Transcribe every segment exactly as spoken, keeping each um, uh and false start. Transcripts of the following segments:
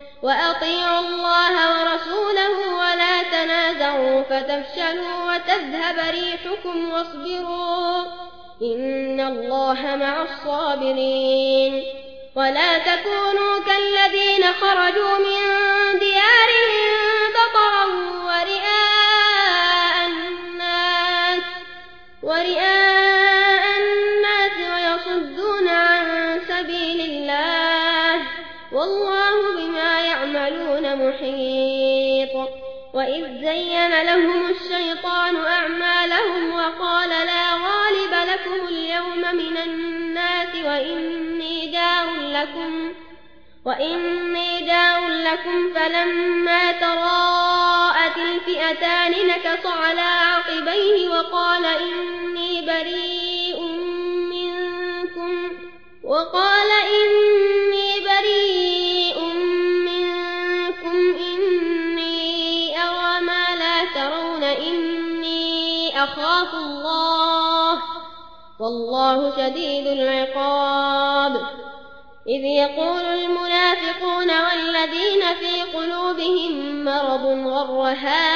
وأطيعوا الله ورسوله ولا تنازعوا فتفشلوا وتذهب ريحكم واصبروا إن الله مع الصابرين. ولا تكونوا كالذين خرجوا من ديارهم بطرا ورئاء الناس ورئاء الناس ويصدون عن سبيل الله والله بما يعملون محيط. وإذ زين لهم الشيطان أعمالهم وقال لا غالب لكم اليوم من الناس وإني جار لكم وإني جار لكم فلما تراءت الفئتان نكص على عقبيه وقال إني بريء منكم وقال إني بريء منكم إني أرى ما لا ترون إني أخاف الله والله شديد العقاب. إذ يقول المنافقون والذين في قلوبهم مرض غر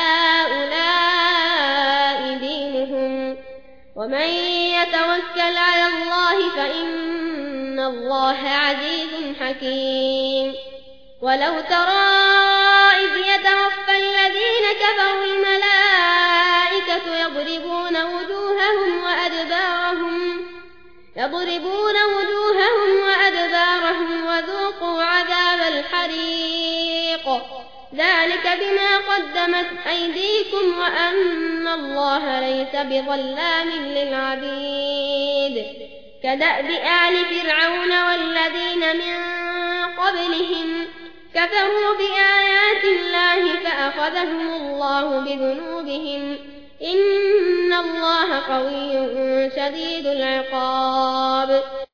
هؤلاء دينهم ومن يتوكل على الله فإن الله عزيز حكيم. ولو ترى إذ يتوفى الذين كفروا الملائكة يضربون وجوههم وأدبارهم يضربون وجوههم وأدبارهم وذوقوا عذاب الحريق ذلك بما قدمت أيديكم وأن الله ليس بظلام للعبيد. كدأب آل فرعون والذين من قبلهم كفروا بآيات الله فأخذهم الله بذنوبهم إن الله قوي شديد العقاب.